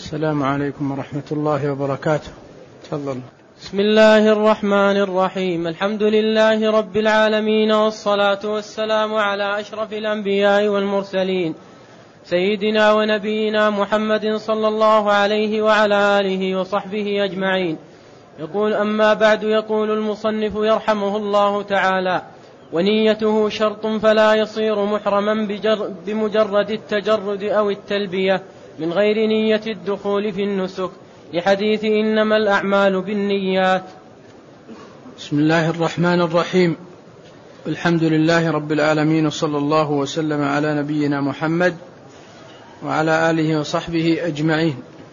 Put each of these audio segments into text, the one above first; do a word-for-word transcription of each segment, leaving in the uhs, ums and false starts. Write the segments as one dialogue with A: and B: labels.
A: السلام عليكم ورحمة الله وبركاته. تفضل.
B: بسم الله الرحمن الرحيم. الحمد لله رب العالمين، والصلاة والسلام على أشرف الأنبياء والمرسلين، سيدنا ونبينا محمد صلى الله عليه وعلى آله وصحبه أجمعين. يقول: أما بعد، يقول المصنف يرحمه الله تعالى: ونيته شرط فلا يصير محرما بمجرد التجرد أو التلبية من غير نية الدخول في النسك، لحديث إنما الأعمال بالنيات.
A: بسم الله الرحمن الرحيم. الحمد لله رب العالمين، وصلى الله وسلم على نبينا محمد وعلى آله وصحبه أجمعين.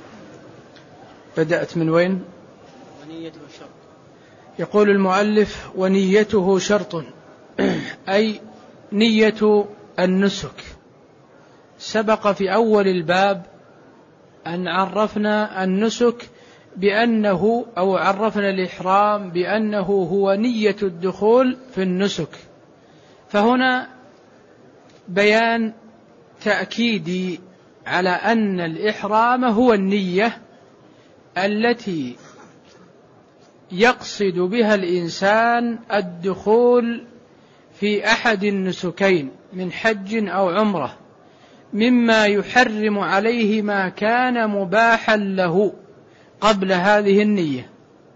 A: بدأت من وين؟
B: ونيته شرط.
A: يقول المؤلف: ونيته شرط، أي نية النسك. سبق في أول الباب أن عرفنا النسك بأنه أو عرفنا الإحرام بأنه هو نية الدخول في النسك، فهنا بيان تأكيدي على أن الإحرام هو النية التي يقصد بها الإنسان الدخول في أحد النسكين من حج أو عمرة، مما يحرم عليه ما كان مباحا له قبل هذه النية.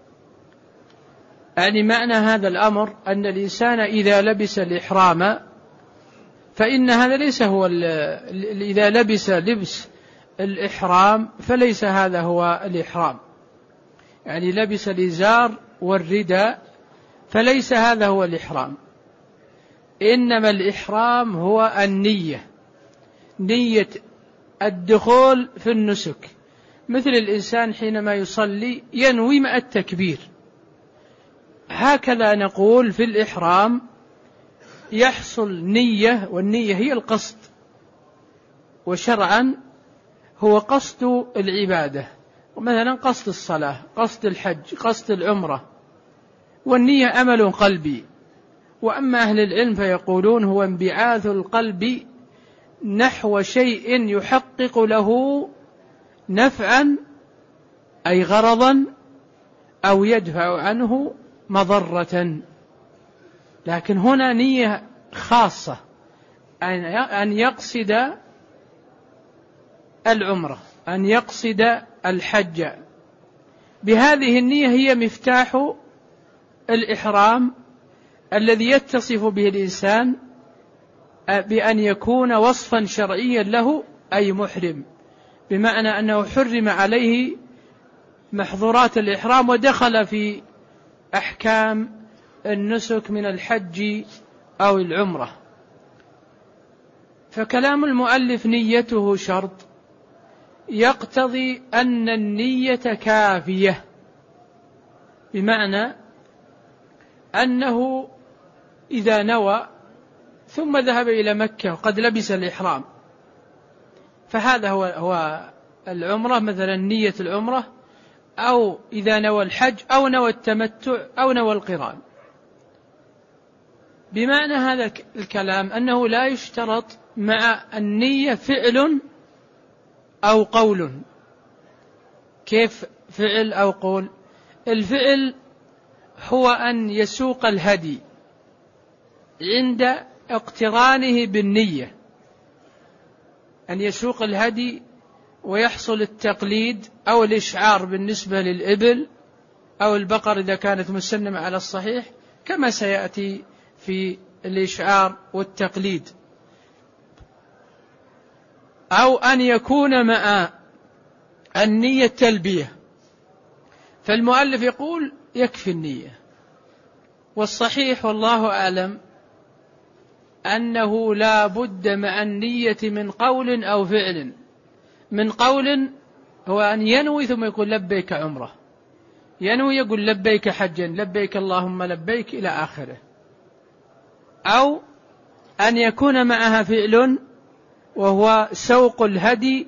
A: يعني معنى هذا الأمر أن الإنسان إذا لبس الإحرام، فإن هذا ليس هو إذا لبس لبس الإحرام فليس هذا هو الإحرام، يعني لبس الإزار والرداء فليس هذا هو الإحرام، إنما الإحرام هو النية، نية الدخول في النسك. مثل الإنسان حينما يصلي ينوي مع التكبير، هكذا نقول في الإحرام يحصل نية، والنية هي القصد، وشرعا هو قصد العبادة، مثلا قصد الصلاة، قصد الحج، قصد العمرة، والنية أمل قلبي. وأما أهل العلم فيقولون هو انبعاث القلب نحو شيء يحقق له نفعا أي غرضا، أو يدفع عنه مضرة. لكن هنا نية خاصة أن يقصد العمرة، أن يقصد الحج، بهذه النية هي مفتاح الإحرام الذي يتصف به الإنسان بأن يكون وصفا شرعيا له، أي محرم، بمعنى أنه حرم عليه محظورات الإحرام ودخل في أحكام النسك من الحج أو العمرة. فكلام المؤلف نيته شرط يقتضي أن النية كافية، بمعنى أنه إذا نوى ثم ذهب إلى مكة وقد لبس الإحرام، فهذا هو هو العمرة، مثلا نية العمرة، أو إذا نوى الحج أو نوى التمتع أو نوى القران. بمعنى هذا الكلام أنه لا يشترط مع النية فعل أو قول. كيف فعل أو قول؟ الفعل هو أن يسوق الهدي عند اقترانه بالنية، أن يسوق الهدي ويحصل التقليد أو الإشعار بالنسبة للإبل أو البقر إذا كانت مسنمة على الصحيح، كما سيأتي في الإشعار والتقليد، أو أن يكون مع النية تلبية. فالمؤلف يقول يكفي النية، والصحيح والله أعلم أنه لا بد مع النية من قول أو فعل. من قول هو أن ينوي ثم يقول لبيك عمره، ينوي يقول لبيك حجا، لبيك اللهم لبيك إلى آخره. أو أن يكون معها فعل وهو سوق الهدي،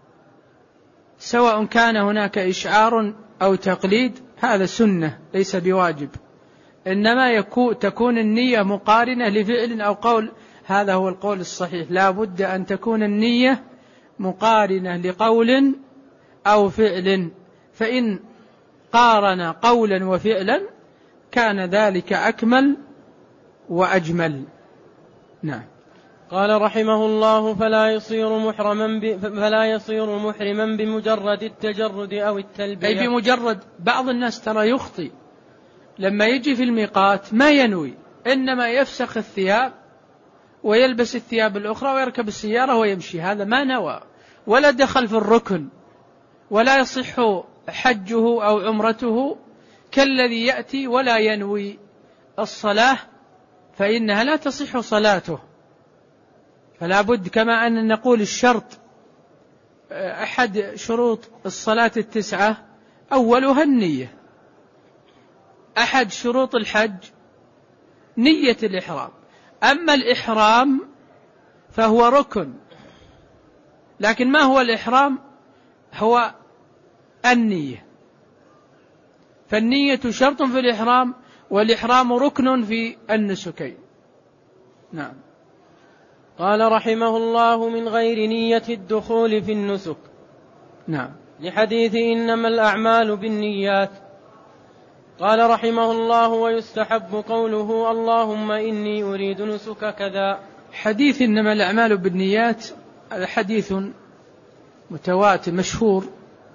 A: سواء كان هناك إشعار أو تقليد، هذا سنة ليس بواجب، إنما يكون تكون النية مقارنة لفعل أو قول. هذا هو القول الصحيح، لا بد أن تكون النية مقارنة لقول أو فعل، فإن قارن قولا وفعلا كان ذلك أكمل وأجمل. نعم.
B: قال رحمه الله: فلا يصير محرما ب... فلا يصير محرما بمجرد التجرد أو التلبية.
A: أي بمجرد، بعض الناس ترى يخطئ لما يجي في الميقات ما ينوي، إنما يفسخ الثياب ويلبس الثياب الأخرى ويركب السيارة ويمشي، هذا ما نوى ولا دخل في الركن، ولا يصح حجه أو عمرته كالذي يأتي ولا ينوي الصلاة، فإنها لا تصح صلاته. فلا بد كما أن نقول الشرط أحد شروط الصلاة التسعة أولها النية، أحد شروط الحج نية الإحرام. أما الإحرام فهو ركن، لكن ما هو الإحرام؟ هو النية، فالنية شرط في الإحرام، والإحرام ركن في النسكين. نعم.
B: قال رحمه الله: من غير نية الدخول في النسك.
A: نعم.
B: لحديث إنما الأعمال بالنيات. قال رحمه الله: ويستحب قوله اللهم إني أريد نسك كذا.
A: حديث إنما الأعمال بالنيات هذا حديث متواتر مشهور،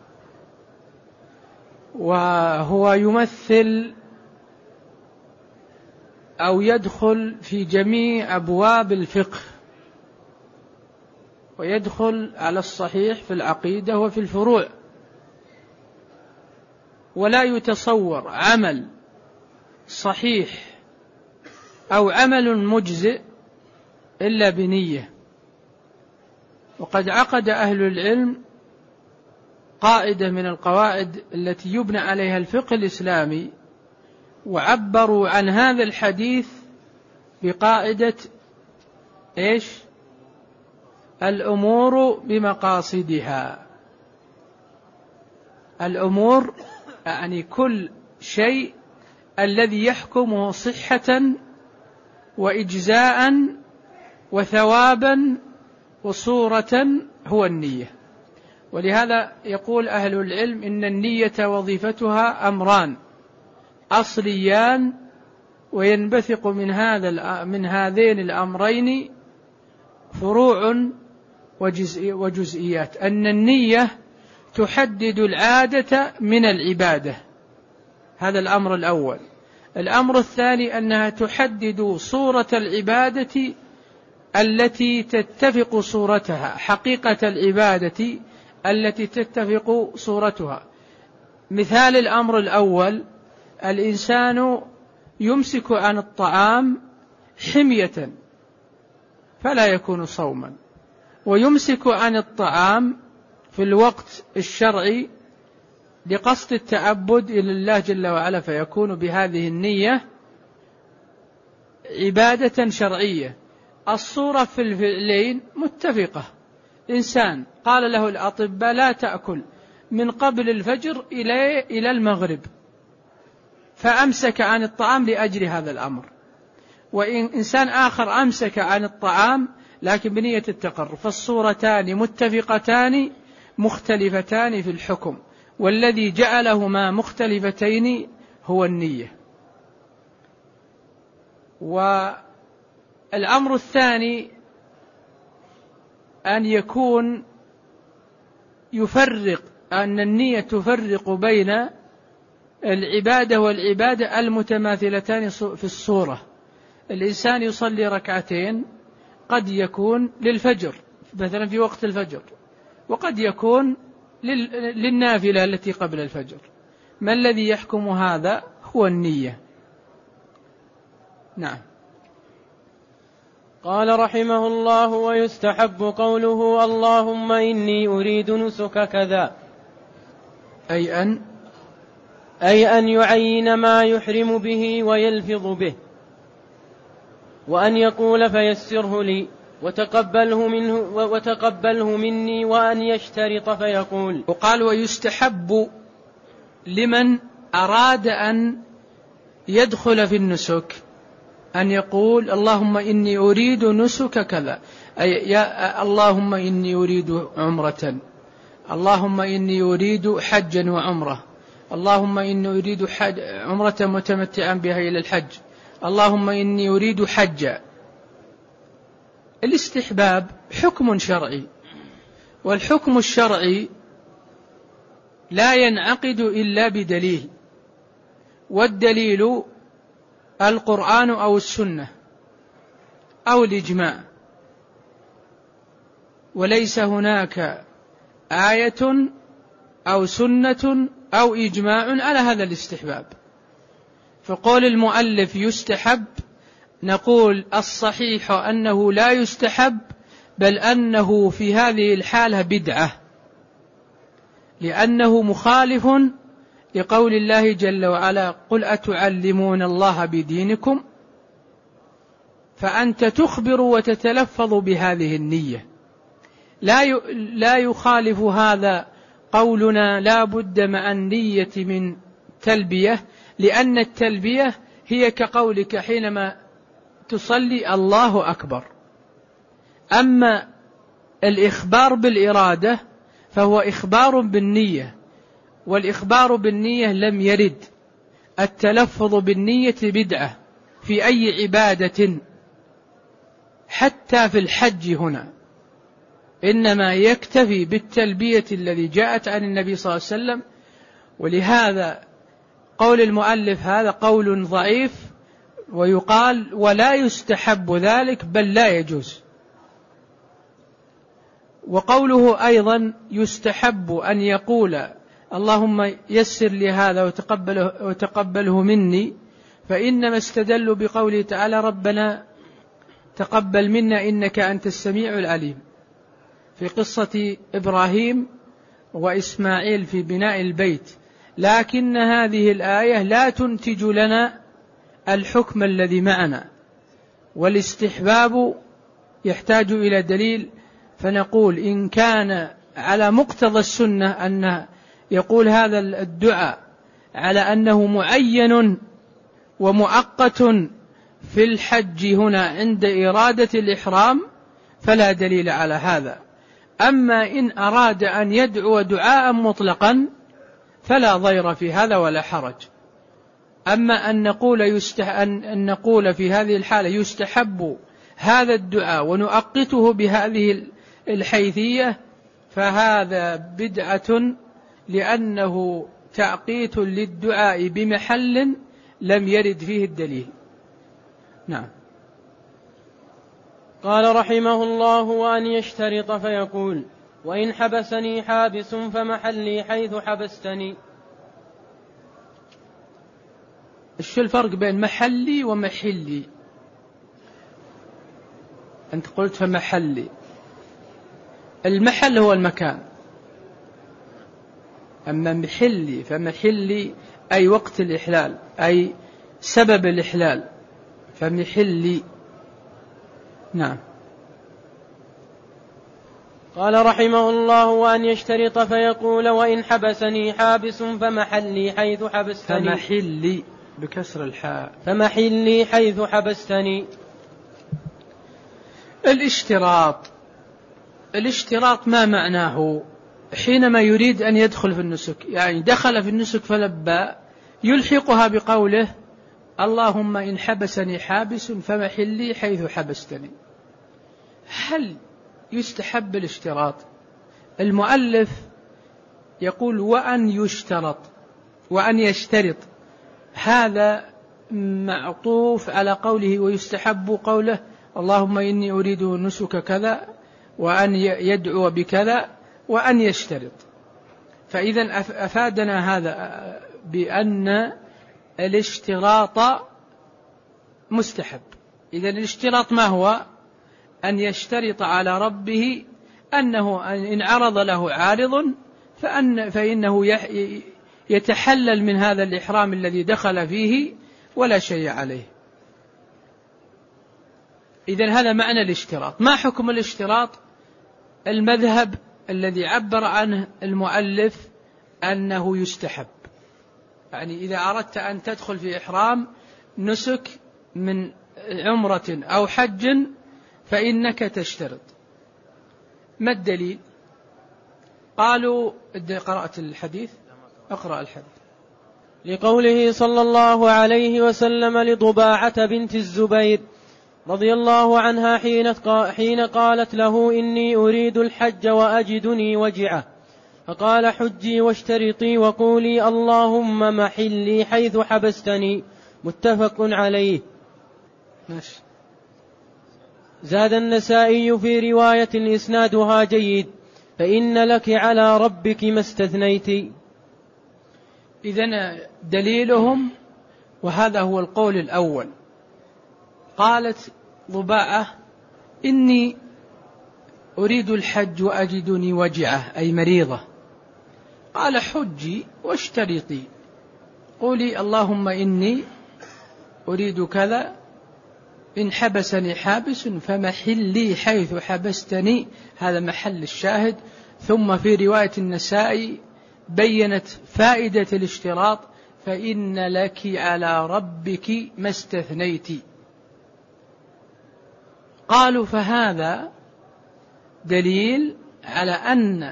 A: وهو يمثل أو يدخل في جميع أبواب الفقه، ويدخل على الصحيح في العقيدة وفي الفروع. ولا يتصور عمل صحيح أو عمل مجزئ إلا بنية. وقد عقد أهل العلم قاعدة من القواعد التي يبنى عليها الفقه الإسلامي، وعبروا عن هذا الحديث بقاعدة إيش؟ الأمور بمقاصدها. الأمور يعني كل شيء الذي يحكمه صحة وإجزاء وثوابا وصورة هو النية. ولهذا يقول أهل العلم إن النية وظيفتها أمران أصليان، وينبثق من هذا من هذين الأمرين فروع وجزئيات. أن النية تحدد العادة من العبادة، هذا الأمر الأول. الأمر الثاني أنها تحدد صورة العبادة التي تتفق صورتها، حقيقة العبادة التي تتفق صورتها. مثال الأمر الأول: الإنسان يمسك عن الطعام حمية فلا يكون صوما، ويمسك عن الطعام في الوقت الشرعي لقصد التعبد إلى الله جل وعلا، فيكون بهذه النية عبادة شرعية. الصورة في الفعلين متفقة. إنسان قال له الأطباء لا تأكل من قبل الفجر إلى إلى المغرب، فأمسك عن الطعام لأجل هذا الأمر. وإن إنسان آخر أمسك عن الطعام لكن بنية التقرب، فالصورتان متفقتان مختلفتان في الحكم، والذي جعلهما مختلفتين هو النية. والأمر الثاني أن يكون يفرق، أن النية تفرق بين العبادة والعبادة المتماثلتان في الصورة. الإنسان يصلي ركعتين قد يكون للفجر مثلا في وقت الفجر، وقد يكون للنافلة التي قبل الفجر. ما الذي يحكم هذا؟ هو النية. نعم.
B: قال رحمه الله: ويستحب قوله اللهم إني أريد نسك كذا،
A: أي أن
B: أي أن يعين ما يحرم به ويلفظ به، وأن يقول فيسره لي وتقبله منه وتقبله مني، وأن يشترط فيقول.
A: وقال: ويستحب لمن أراد أن يدخل في النسك أن يقول اللهم إني أريد نسك كذا، أي يا اللهم إني أريد عمرة، اللهم إني أريد حجا وعمرة، اللهم إني أريد حج عمرة متمتعا بها إلى الحج، اللهم إني أريد حجا. الاستحباب حكم شرعي، والحكم الشرعي لا ينعقد إلا بدليل، والدليل القرآن أو السنة أو الإجماع، وليس هناك آية أو سنة أو إجماع على هذا الاستحباب. فقول المؤلف يستحب، نقول الصحيح أنه لا يستحب، بل أنه في هذه الحالة بدعة، لأنه مخالف لقول الله جل وعلا: قل أتعلمون الله بدينكم، فأنت تخبر وتتلفظ بهذه النية. لا لا يخالف هذا قولنا لا بد مع النية من تلبية، لأن التلبية هي كقولك حينما تصلي الله أكبر. أما الإخبار بالإرادة فهو إخبار بالنية، والإخبار بالنية لم يرد. التلفظ بالنية بدعة في أي عبادة، حتى في الحج هنا، إنما يكتفي بالتلبية الذي جاءت عن النبي صلى الله عليه وسلم. ولهذا قول المؤلف هذا قول ضعيف، ويقال ولا يستحب ذلك بل لا يجوز. وقوله أيضا يستحب أن يقول اللهم يسر لي هذا وتقبله, وتقبله مني، فإنما استدلوا بقوله تعالى: ربنا تقبل منا إنك أنت السميع العليم، في قصة إبراهيم وإسماعيل في بناء البيت. لكن هذه الآية لا تنتج لنا الحكم الذي معنا، والاستحباب يحتاج إلى دليل. فنقول إن كان على مقتضى السنة أن يقول هذا الدعاء على أنه معين ومؤقت في الحج هنا عند إرادة الإحرام، فلا دليل على هذا. أما إن أراد أن يدعو دعاء مطلقا فلا ضير في هذا ولا حرج. أما أن نقول, يستح... أن نقول في هذه الحالة يستحب هذا الدعاء ونؤقته بهذه الحيثية، فهذا بدعة، لأنه تعقيت للدعاء بمحل لم يرد فيه الدليل. نعم.
B: قال رحمه الله: وأن يشترط فيقول: وإن حبسني حابس فمحلي حيث حبستني.
A: إيش الفرق بين محلي ومحلي؟ أنت قلت فمحلي، المحل هو المكان، أما محلي فمحلي أي وقت الإحلال، أي سبب الإحلال، فمحلي. نعم.
B: قال رحمه الله: وأن يشترط فيقول: وإن حبسني حابس فمحلي حيث حبستني.
A: فمحلي بكسر الحاء.
B: فمحلي حيث حبستني.
A: الاشتراط، الاشتراط ما معناه؟ حينما يريد أن يدخل في النسك، يعني دخل في النسك فلبى، يلحقها بقوله: اللهم إن حبسني حابس فمحلي حيث حبستني. هل يستحب الاشتراط؟ المؤلف يقول: وأن يشترط، وأن يشترط، هذا معطوف على قوله ويستحب قوله: اللهم إني أريد نسك كذا، وأن يدعو بكذا، وأن يشترط. فإذا أفادنا هذا بأن الاشتراط مستحب. إذن الاشتراط ما هو؟ أن يشترط على ربه أنه إن عرض له عارض فأن فإنه يتحلل من هذا الإحرام الذي دخل فيه ولا شيء عليه. إذن هذا معنى الاشتراط. ما حكم الاشتراط؟ المذهب الذي عبر عنه المؤلف أنه يستحب، يعني إذا أردت أن تدخل في إحرام نسك من عمرة أو حج فإنك تشترط. ما الدليل؟ قالوا قرأت الحديث، أقرأ الحديث.
B: لقوله صلى الله عليه وسلم لضباعة بنت الزبير رضي الله عنها حين قالت له إني أريد الحج وأجدني وجعة، فقال حجي واشترطي وقولي اللهم محلي حيث حبستني، متفق عليه.
A: ماشي.
B: زاد النسائي في رواية إسنادها جيد فإن لك على ربك ما استثنيت.
A: إذن دليلهم، وهذا هو القول الأول، قالت ضباعة إني أريد الحج وأجدني وجعة أي مريضة، قال حجي واشترطي قولي اللهم إني أريد كذا، إن حبسني حابس فمحلي حيث حبستني، هذا محل الشاهد. ثم في رواية النسائي بينت فائدة الاشتراط فإن لك على ربك ما استثنيت. قالوا فهذا دليل على أن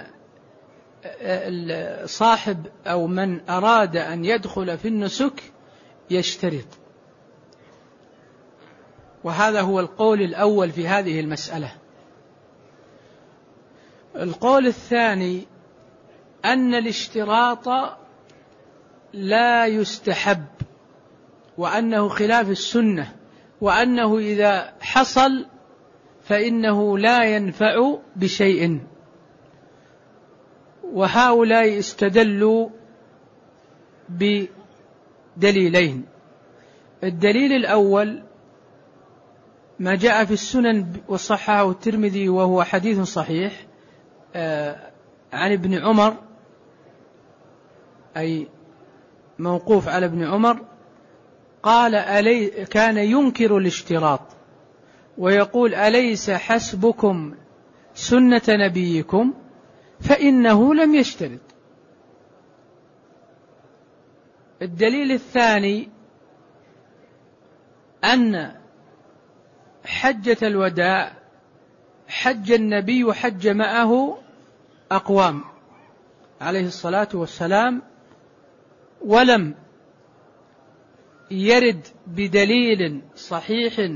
A: صاحب أو من أراد أن يدخل في النسك يشترط، وهذا هو القول الأول في هذه المسألة. القول الثاني أن الاشتراط لا يستحب، وأنه خلاف السنة، وأنه إذا حصل فإنه لا ينفع بشيء. وهؤلاء استدلوا بدليلين. الدليل الأول ما جاء في السنن وصححه الترمذي وهو حديث صحيح عن ابن عمر، أي موقوف على ابن عمر، قال ألي كان ينكر الاشتراط ويقول أليس حسبكم سنة نبيكم فإنه لم يشترط. الدليل الثاني أن حجة الوداع حج النبي وحج معه أقوام عليه الصلاة والسلام، ولم يرد بدليل صحيح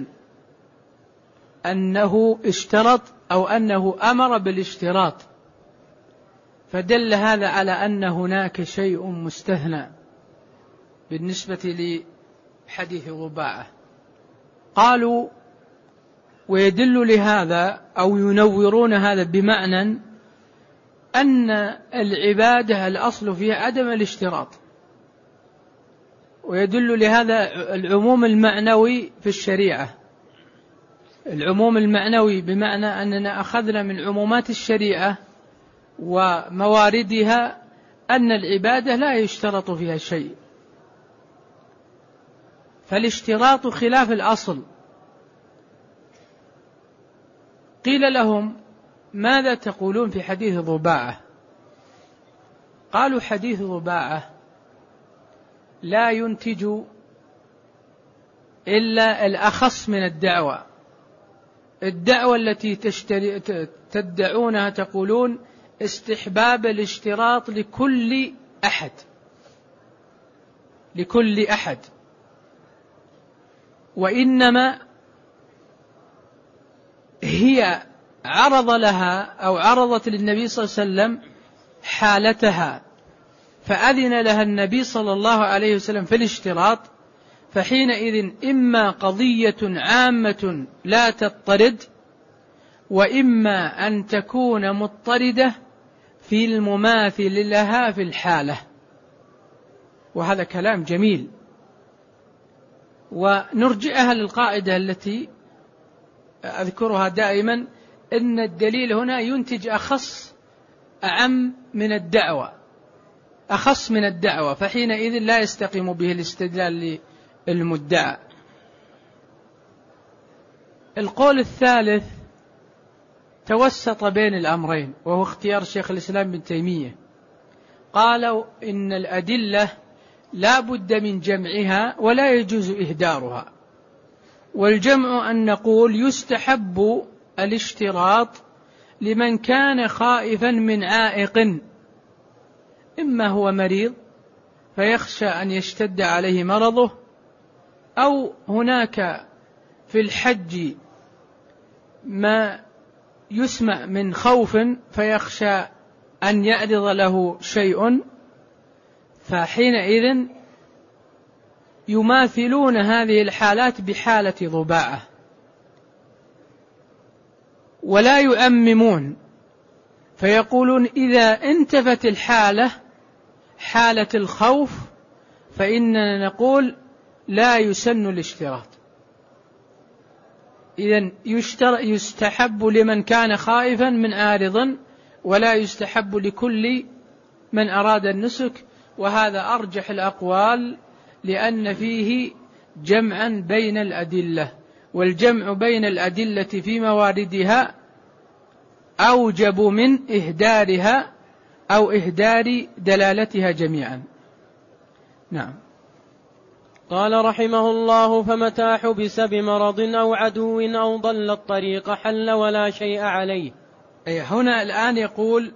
A: أنه اشترط أو أنه أمر بالاشتراط، فدل هذا على أن هناك شيء مستثنى بالنسبة لحديث ضباعة. قالوا ويدل لهذا أو ينورون هذا بمعنى أن العبادة الأصل فيها عدم الاشتراط، ويدل لهذا العموم المعنوي في الشريعة. العموم المعنوي بمعنى أننا أخذنا من عمومات الشريعة ومواردها أن العبادة لا يشترط فيها شيء، فالاشتراط خلاف الأصل. قيل لهم ماذا تقولون في حديث ضباعة؟ قالوا حديث ضباعة لا ينتج إلا الأخص من الدعوة. الدعوة التي تدعونها تقولون استحباب الاشتراط لكل أحد لكل أحد وإنما هي عرض لها أو عرضت للنبي صلى الله عليه وسلم حالتها، فأذن لها النبي صلى الله عليه وسلم في الاشتراط، فحينئذ إما قضية عامة لا تضطرد، وإما أن تكون مضطردة في المماثل لها في الحالة. وهذا كلام جميل، ونرجعها للقاعدة التي أذكرها دائما، إن الدليل هنا ينتج أخص أعم من الدعوة، أخص من الدعوة، فحينئذ لا يستقيم به الاستدلال للمدعى. القول الثالث توسط بين الأمرين، وهو اختيار شيخ الإسلام ابن تيمية. قالوا إن الأدلة لا بد من جمعها ولا يجوز إهدارها، والجمع أن نقول يستحب الاشتراط لمن كان خائفا من عائق، إما هو مريض فيخشى أن يشتد عليه مرضه، أو هناك في الحج ما يسمع من خوف فيخشى أن يعرض له شيء، فحينئذ يماثلون هذه الحالات بحالة ضباعة ولا يؤممون، فيقولون إذا انتفت الحالة حالة الخوف فإننا نقول لا يسن الاشتراط. إذن يستحب لمن كان خائفا من عارض، ولا يستحب لكل من أراد النسك، وهذا أرجح الأقوال لأن فيه جمعا بين الأدلة، والجمع بين الأدلة في مواردها أوجب من إهدارها أو إهدار دلالتها جميعا. نعم.
B: قال رحمه الله: فمتى حبس بمرض أو عدو أو ضل الطريق حل ولا شيء عليه.
A: أي هنا الآن يقول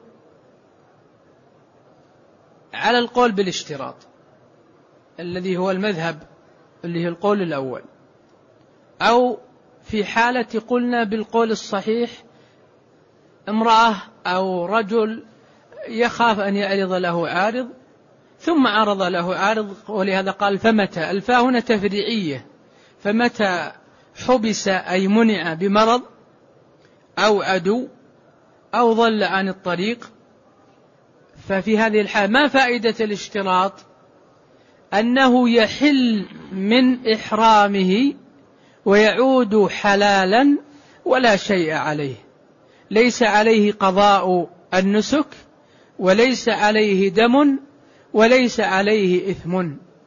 A: على القول بالاشتراط الذي هو المذهب اللي هي القول الأول، أو في حالة قلنا بالقول الصحيح امرأة أو رجل يخاف أن يعرض له عارض ثم عرض له عارض، ولهذا قال فمتى. الفاء هنا تفريعية، فمتى حبس أي منع بمرض أو عدو أو ضل عن الطريق، ففي هذه الحالة ما فائدة الاشتراط؟ أنه يحل من إحرامه ويعود حلالا ولا شيء عليه، ليس عليه قضاء النسك وليس عليه دم وليس عليه إثم،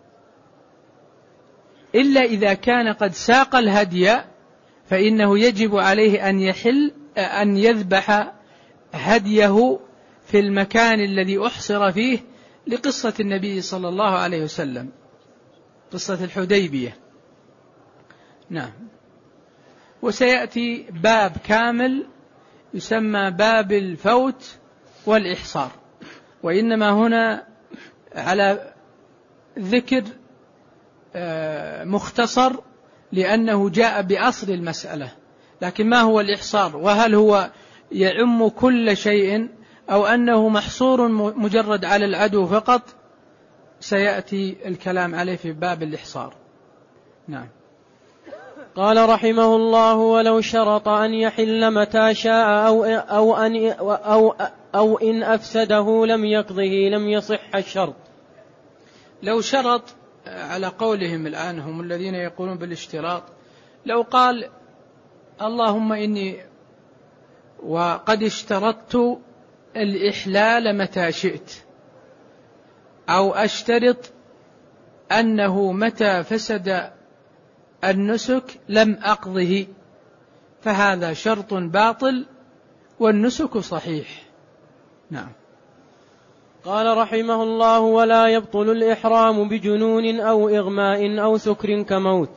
A: إلا إذا كان قد ساق الهدي فإنه يجب عليه أن يحل أن يذبح هديه في المكان الذي أحصر فيه، لقصة النبي صلى الله عليه وسلم، قصة الحديبية. نعم. وسيأتي باب كامل يسمى باب الفوت والإحصار، وإنما هنا على ذكر مختصر لأنه جاء بأصل المسألة، لكن ما هو الإحصار؟ وهل هو يعم كل شيء أو أنه محصور مجرد على العدو فقط؟ سيأتي الكلام عليه في باب الإحصار. نعم.
B: قال رحمه الله: ولو شرط أن يحل متى شاء أو, أو, أن أو, أو إن أفسده لم يقضه لم يصح الشرط.
A: لو شرط على قولهم الآن هم الذين يقولون بالاشتراط، لو قال اللهم إني وقد اشترطت الإحلال متى شئت، أو أشترط أنه متى فسد النسك لم أقضه، فهذا شرط باطل والنسك صحيح. نعم.
B: قال رحمه الله: ولا يبطل الإحرام بجنون أو إغماء أو سكر كموت.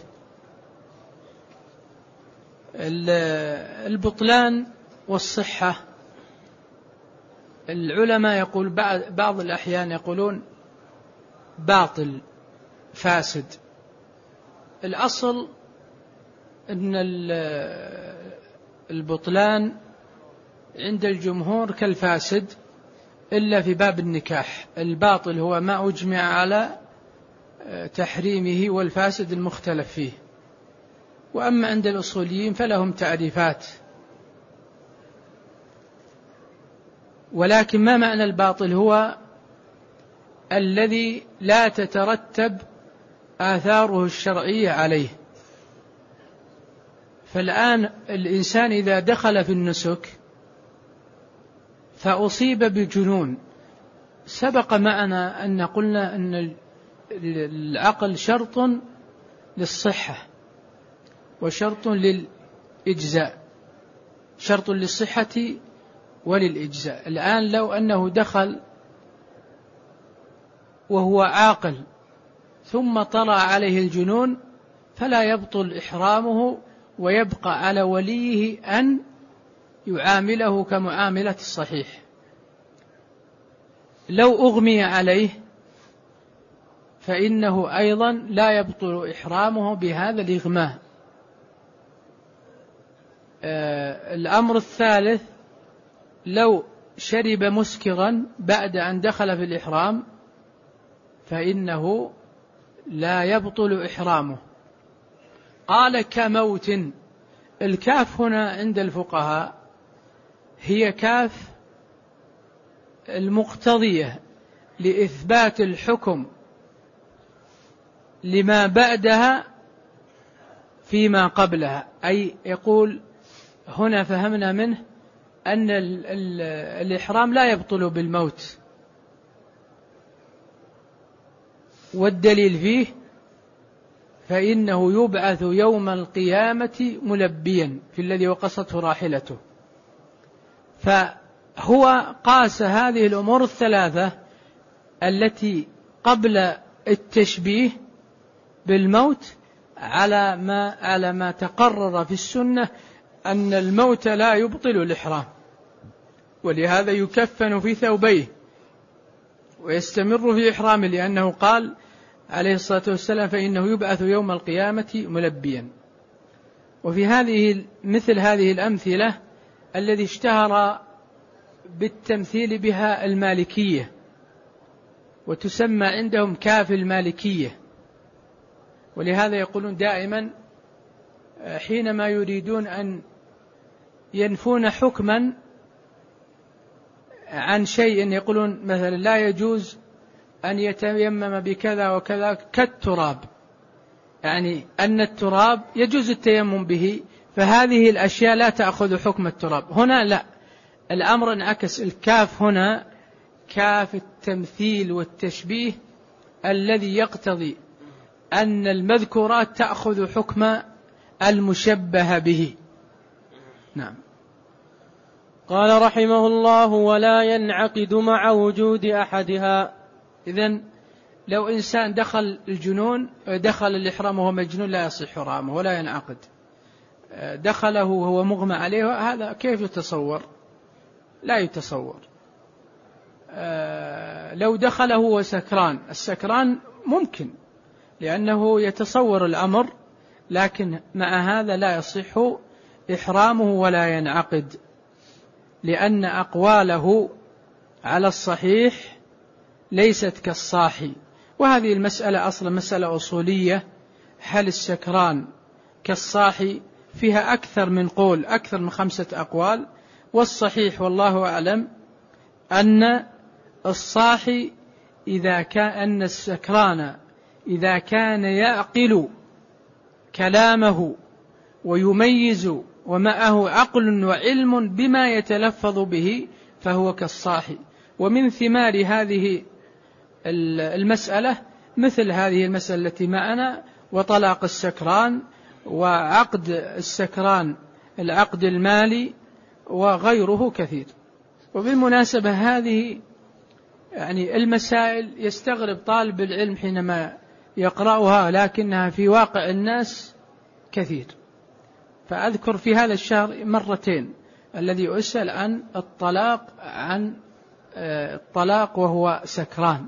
A: البطلان والصحة العلماء يقول بعض الأحيان يقولون باطل فاسد. الأصل أن البطلان عند الجمهور كالفاسد إلا في باب النكاح. الباطل هو ما أجمع على تحريمه، والفاسد المختلف فيه. وأما عند الأصوليين فلهم تعريفات. ولكن ما معنى الباطل؟ هو الذي لا تترتب آثاره الشرعية عليه. فالآن الإنسان إذا دخل في النسك فأصيب بجنون، سبق معنا أن قلنا أن العقل شرط للصحة وشرط للإجزاء، شرط للصحة وللإجزاء. الآن لو أنه دخل وهو عاقل ثم طلع عليه الجنون فلا يبطل إحرامه، ويبقى على وليه أن يعامله كمعاملة الصحيح. لو أغمي عليه فإنه أيضا لا يبطل إحرامه بهذا الإغماء. آه الأمر الثالث: لو شرب مسكرا بعد أن دخل في الإحرام فإنه لا يبطل إحرامه. قال كموت. الكاف هنا عند الفقهاء هي كاف المقتضية لإثبات الحكم لما بعدها فيما قبلها، أي يقول هنا فهمنا منه أن ال ال الإحرام لا يبطل بالموت، والدليل فيه فإنه يبعث يوم القيامة ملبيا في الذي وقصته راحلته. فهو قاس هذه الأمور الثلاثة التي قبل التشبيه بالموت على ما على ما تقرر في السنة أن الموت لا يبطل الإحرام، ولهذا يكفن في ثوبيه ويستمر في إحرامه، لأنه قال عليه الصلاة والسلام فإنه يبعث يوم القيامة ملبيا. وفي هذه مثل هذه الأمثلة الذي اشتهر بالتمثيل بها المالكية، وتسمى عندهم كاف المالكية. ولهذا يقولون دائما حينما يريدون أن ينفون حكما عن شيء يقولون مثلا لا يجوز أن يتيمم بكذا وكذا كالتراب، يعني أن التراب يجوز التيمم به، فهذه الأشياء لا تأخذ حكم التراب. هنا لا، الأمر انعكس. الكاف هنا كاف التمثيل والتشبيه الذي يقتضي أن المذكورات تأخذ حكم المشبه به. نعم.
B: قال رحمه الله: ولا ينعقد مع وجود أحدها.
A: إذن لو إنسان دخل الجنون دخل الإحرام وهو مجنون لا يصح إحرامه ولا ينعقد. دخله وهو مغمى عليه، هذا كيف يتصور؟ لا يتصور. لو دخله وهو سكران، السكران ممكن لأنه يتصور الأمر، لكن مع هذا لا يصح إحرامه ولا ينعقد، لأن أقواله على الصحيح ليست كالصاحي. وهذه المسألة أصلا مسألة أصولية، هل السكران كالصاحي؟ فيها أكثر من قول، أكثر من خمسة أقوال، والصحيح والله أعلم أن الصاحي إذا كان أن السكران إذا كان يعقل كلامه ويميز ومعه عقل وعلم بما يتلفظ به فهو كالصاحي. ومن ثمار هذه المسألة مثل هذه المسألة التي معنا، وطلاق السكران، وعقد السكران العقد المالي، وغيره كثير. وبالمناسبة هذه يعني المسائل يستغرب طالب العلم حينما يقرأها، لكنها في واقع الناس كثير. فأذكر في هذا الشهر مرتين الذي أسأل عن الطلاق عن الطلاق وهو سكران،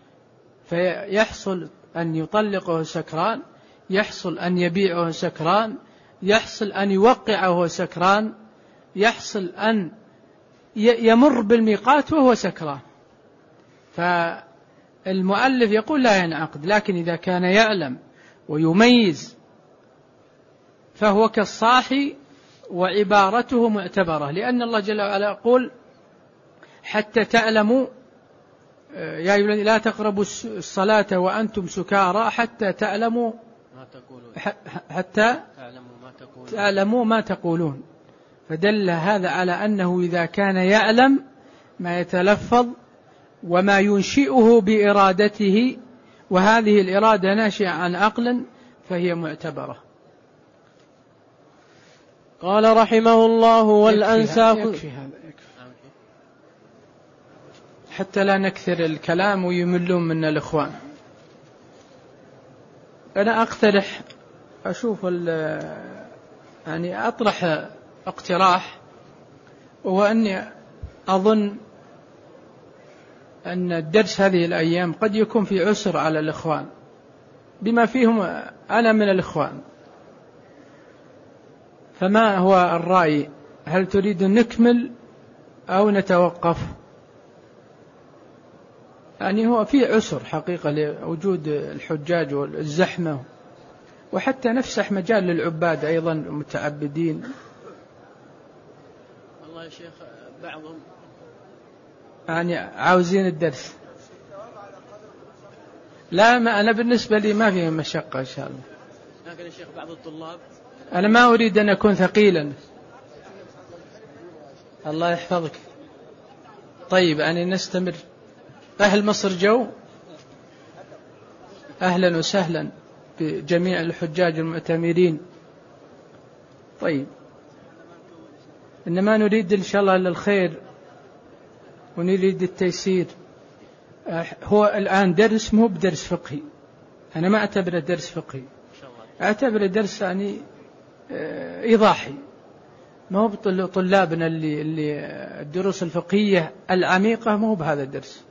A: فيحصل أن يطلقه سكران، يحصل أن يبيعه سكران، يحصل أن يوقعه سكران، يحصل أن يمر بالميقات وهو سكران. فالمؤلف يقول لا ينعقد، لكن إذا كان يعلم ويميز فهو كالصاحي، وعبارته معتبرة، لأن الله جل وعلا يقول حتى تعلموا يا أيها الذين لا تقربوا الصلاة وأنتم سكارى حتى تعلموا ما تقولون حتى تعلموا ما تقولون. فدل هذا على أنه إذا كان يعلم ما يتلفظ وما ينشئه بإرادته، وهذه الإرادة ناشئة عن عقل، فهي معتبرة.
B: قال رحمه الله: والأنساك.
A: يكفي هذا، يكفي حتى لا نكثر الكلام ويملون من الإخوان. أنا أقترح أشوف يعني أطرح اقتراح وأني أظن أن الدرس هذه الأيام قد يكون في عسر على الإخوان بما فيهم أنا من الإخوان، فما هو الرأي؟ هل تريد نكمل أو نتوقف؟ يعني هو في عسر حقيقة لوجود الحجاج والزحمة، وحتى نفسح مجال للعباد أيضا المتعبدين.
B: والله يا شيخ بعضهم
A: يعني عاوزين الدرس. لا، ما أنا بالنسبة لي ما فيه مشقة إن شاء الله.
B: لكن يا شيخ بعض الطلاب
A: أنا ما أريد أن أكون ثقيلا. الله يحفظك. طيب يعني نستمر. أهل مصر جو، أهلا وسهلا بجميع الحجاج المعتمرين. طيب إنما نريد إن شاء الله للخير ونريد التيسير. هو الآن درس مو بدرس فقهي، أنا ما أعتبره درس فقهي، أعتبره درس يعني إيضاحي. ما هو طلابنا اللي, اللي الدروس الفقهية العميقة ما هو بهذا الدرس،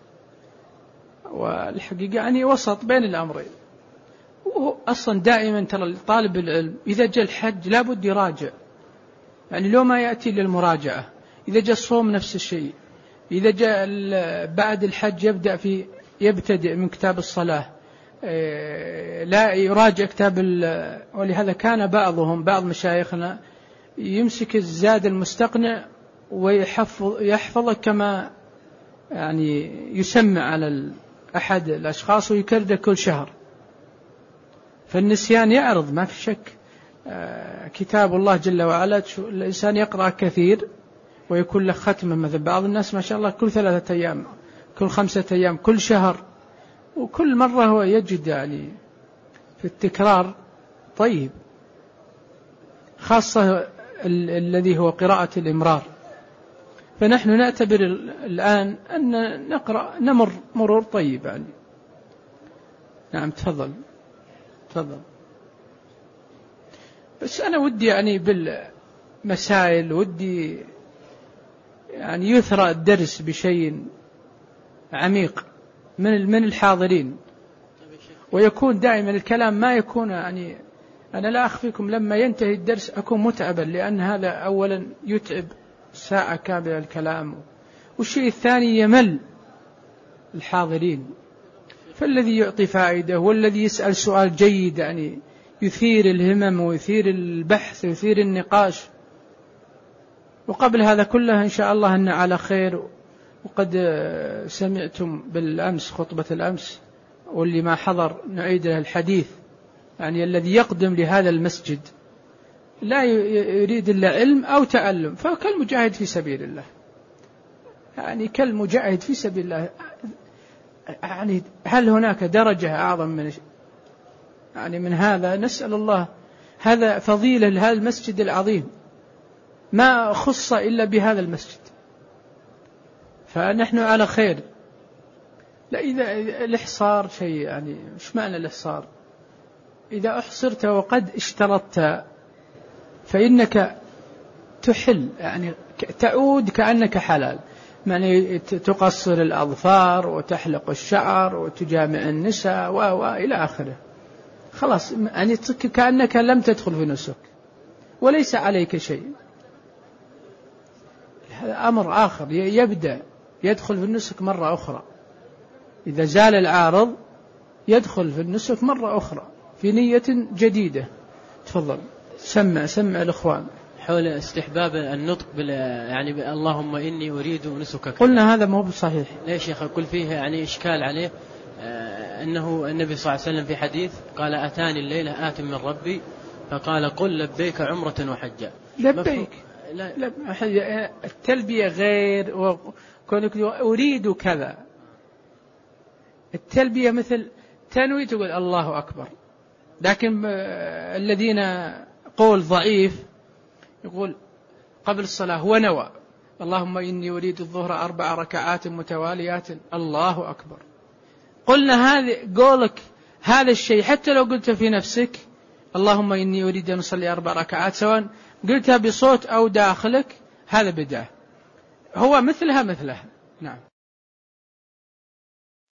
A: والحقيقة يعني وسط بين الأمرين. أصلا دائما ترى طالب العلم إذا جاء الحج لابد يراجع، يعني لو ما يأتي للمراجعة. إذا جاء الصوم نفس الشيء، إذا جاء بعد الحج يبدأ في يبتدئ من كتاب الصلاة، لا يراجع كتاب. ولهذا كان بعضهم بعض مشايخنا يمسك الزاد المستقنع ويحفظ يحفظه كما يعني يسمع على أحد الأشخاص ويكرده كل شهر، فالنسيان يعرض ما في شك. كتاب الله جل وعلا الإنسان يقرأ كثير ويكون له ختمة، مثل بعض الناس ما شاء الله كل ثلاثة أيام، كل خمسة أيام، كل شهر، وكل مرة هو يجد يعني في التكرار طيب، خاصة الذي هو قراءة الإمرار. فنحن نعتبر الآن أن نقرأ نمر مرور طيب يعني. نعم تفضل تفضل. بس أنا ودي يعني بالمسائل ودي يعني يثرى الدرس بشيء عميق من من الحاضرين، ويكون دائما الكلام ما يكون يعني. أنا لا أخفيكم لما ينتهي الدرس أكون متعبا، لأن هذا أولا يتعب ساعة كاملة الكلام، والشيء الثاني يمل الحاضرين. فالذي يعطي فائدة والذي يسأل سؤال جيد يعني يثير الهمم ويثير البحث ويثير النقاش. وقبل هذا كله إن شاء الله أن على خير. وقد سمعتم بالأمس خطبة الأمس، واللي ما حضر نعيد له الحديث، يعني الذي يقدم لهذا المسجد لا يريد إلا علم أو تعلم فكالمجاهد في سبيل الله، يعني كالمجاهد في سبيل الله. يعني هل هناك درجة أعظم من يعني من هذا؟ نسأل الله. هذا فضيلة لهذا المسجد العظيم ما خص إلا بهذا المسجد، فنحن على خير. لا إذا الإحصار شيء يعني مش معنى الإحصار؟ إذا أحصرت وقد اشترطت فإنك تحل، يعني تعود كأنك حلال، يعني تقصر الأظفار وتحلق الشعر وتجامع النساء وإلى آخره، خلاص يعني كأنك لم تدخل في نسك وليس عليك شيء. هذا أمر آخر يبدأ يدخل في النسك مرة أخرى، إذا زال العارض يدخل في النسك مرة أخرى في نية جديدة. تفضل سمع سمع الإخوان
B: حول استحباب النطق بال يعني اللهم إني أريد نسكك.
A: قلنا هذا مو بصحيح.
B: ليش يا أخي؟ قل فيه يعني إشكال عليه آه أنه النبي صلى الله عليه وسلم في حديث قال أتاني الليلة آت من ربي فقال قل لبيك عمرة وحجة.
A: لبيك لا التلبية غير، وكونك أريد كذا. التلبية مثل تنوي تقول الله أكبر، لكن الذين قول ضعيف يقول قبل الصلاة هو نوى اللهم إني أريد الظهر أربع ركعات متواليات الله أكبر. قلنا هذا قولك هذا الشيء حتى لو قلت في نفسك اللهم إني أريد أن أصلي أربع ركعات، سواء قلتها بصوت أو داخلك، هذا بدعة، هو مثلها مثلها. نعم.